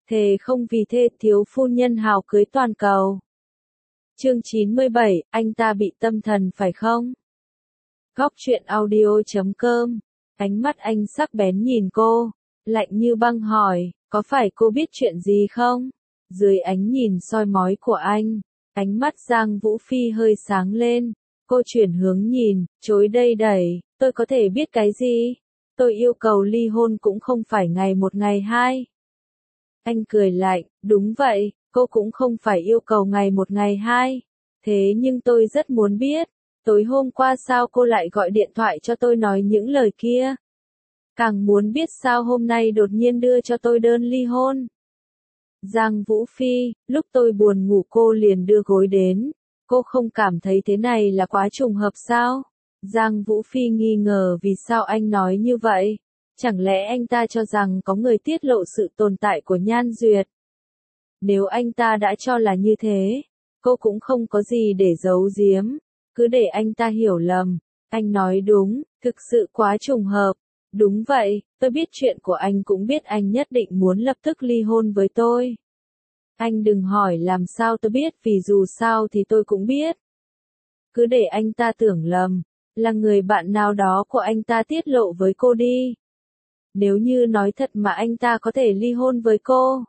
Thề không vì thê thiếu phu nhân hào cưới toàn cầu. Chương 97, anh ta bị tâm thần phải không? Góc truyện audio.com. Ánh mắt anh sắc bén nhìn cô, lạnh như băng hỏi, có phải cô biết chuyện gì không? Dưới ánh nhìn soi mói của anh, ánh mắt Giang Vũ Phi hơi sáng lên, cô chuyển hướng nhìn, chối đây đẩy, tôi có thể biết cái gì? Tôi yêu cầu ly hôn cũng không phải ngày một ngày hai. Anh cười lạnh, đúng vậy, cô cũng không phải yêu cầu ngày một ngày hai. Thế nhưng tôi rất muốn biết, tối hôm qua sao cô lại gọi điện thoại cho tôi nói những lời kia? Càng muốn biết sao hôm nay đột nhiên đưa cho tôi đơn ly hôn. Giang Vũ Phi, lúc tôi buồn ngủ cô liền đưa gối đến, cô không cảm thấy thế này là quá trùng hợp sao? Giang Vũ Phi nghi ngờ vì sao anh nói như vậy. Chẳng lẽ anh ta cho rằng có người tiết lộ sự tồn tại của Nhan Duyệt? Nếu anh ta đã cho là như thế, cô cũng không có gì để giấu giếm, cứ để anh ta hiểu lầm. Anh nói đúng, thực sự quá trùng hợp. Đúng vậy, tôi biết chuyện của anh cũng biết anh nhất định muốn lập tức ly hôn với tôi. Anh đừng hỏi làm sao tôi biết vì dù sao thì tôi cũng biết. Cứ để anh ta tưởng lầm, là người bạn nào đó của anh ta tiết lộ với cô đi. Nếu như nói thật mà anh ta có thể ly hôn với cô.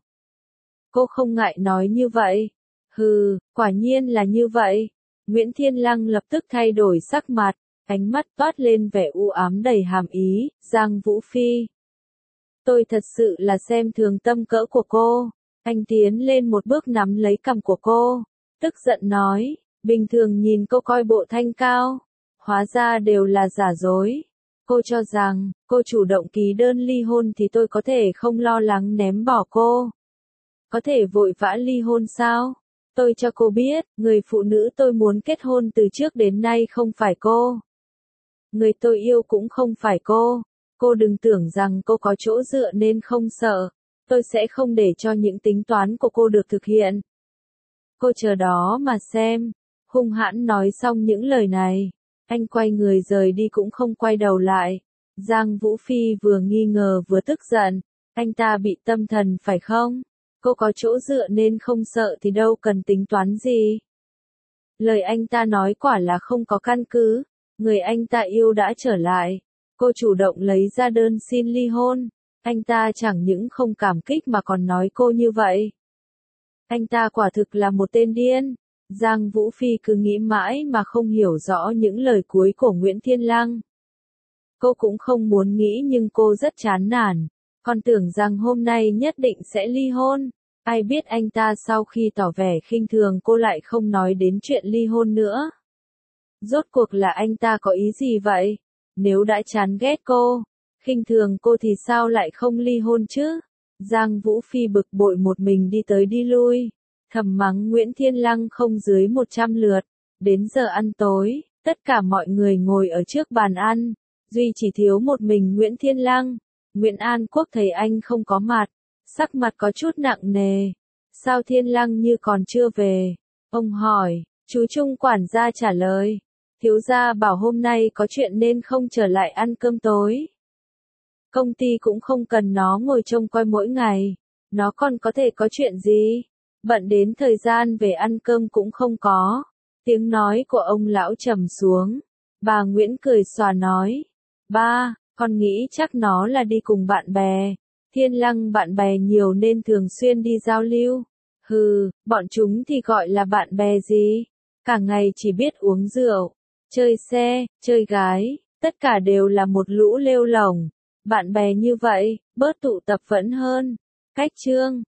Cô không ngại nói như vậy. Hừ, quả nhiên là như vậy. Nguyễn Thiên Lăng lập tức thay đổi sắc mặt, ánh mắt toát lên vẻ u ám đầy hàm ý, Giang Vũ Phi. Tôi thật sự là xem thường tâm cỡ của cô. Anh tiến lên một bước nắm lấy cằm của cô, tức giận nói, bình thường nhìn cô coi bộ thanh cao, hóa ra đều là giả dối. Cô cho rằng, cô chủ động ký đơn ly hôn thì tôi có thể không lo lắng ném bỏ cô. Có thể vội vã ly hôn sao? Tôi cho cô biết, người phụ nữ tôi muốn kết hôn từ trước đến nay không phải cô. Người tôi yêu cũng không phải cô. Cô đừng tưởng rằng cô có chỗ dựa nên không sợ. Tôi sẽ không để cho những tính toán của cô được thực hiện. Cô chờ đó mà xem. Hung hãn nói xong những lời này, anh quay người rời đi cũng không quay đầu lại. Giang Vũ Phi vừa nghi ngờ vừa tức giận. Anh ta bị tâm thần phải không? Cô có chỗ dựa nên không sợ thì đâu cần tính toán gì. Lời anh ta nói quả là không có căn cứ. Người anh ta yêu đã trở lại. Cô chủ động lấy ra đơn xin ly hôn. Anh ta chẳng những không cảm kích mà còn nói cô như vậy. Anh ta quả thực là một tên điên. Giang Vũ Phi cứ nghĩ mãi mà không hiểu rõ những lời cuối của Nguyễn Thiên Lăng. Cô cũng không muốn nghĩ nhưng cô rất chán nản. Còn tưởng rằng hôm nay nhất định sẽ ly hôn. Ai biết anh ta sau khi tỏ vẻ khinh thường cô lại không nói đến chuyện ly hôn nữa. Rốt cuộc là anh ta có ý gì vậy? Nếu đã chán ghét cô, khinh thường cô thì sao lại không ly hôn chứ? Giang Vũ Phi bực bội một mình đi tới đi lui, thầm mắng Nguyễn Thiên Lăng không dưới 100 lượt. Đến giờ ăn tối, tất cả mọi người ngồi ở trước bàn ăn, duy chỉ thiếu một mình Nguyễn Thiên Lăng. Nguyễn An Quốc thấy anh không có mặt, sắc mặt có chút nặng nề. Sao Thiên Lăng như còn chưa về? Ông hỏi, chú Trung quản gia trả lời. Thiếu gia bảo hôm nay có chuyện nên không trở lại ăn cơm tối. Công ty cũng không cần nó ngồi trông coi mỗi ngày. Nó còn có thể có chuyện gì? Bận đến thời gian về ăn cơm cũng không có. Tiếng nói của ông lão trầm xuống. Bà Nguyễn cười xòa nói. Ba, con nghĩ chắc nó là đi cùng bạn bè. Thiên Lăng bạn bè nhiều nên thường xuyên đi giao lưu. Hừ, bọn chúng thì gọi là bạn bè gì? Cả ngày chỉ biết uống rượu, chơi xe, chơi gái, tất cả đều là một lũ lêu lổng. Bạn bè như vậy, bớt tụ tập vẫn hơn. Cách chương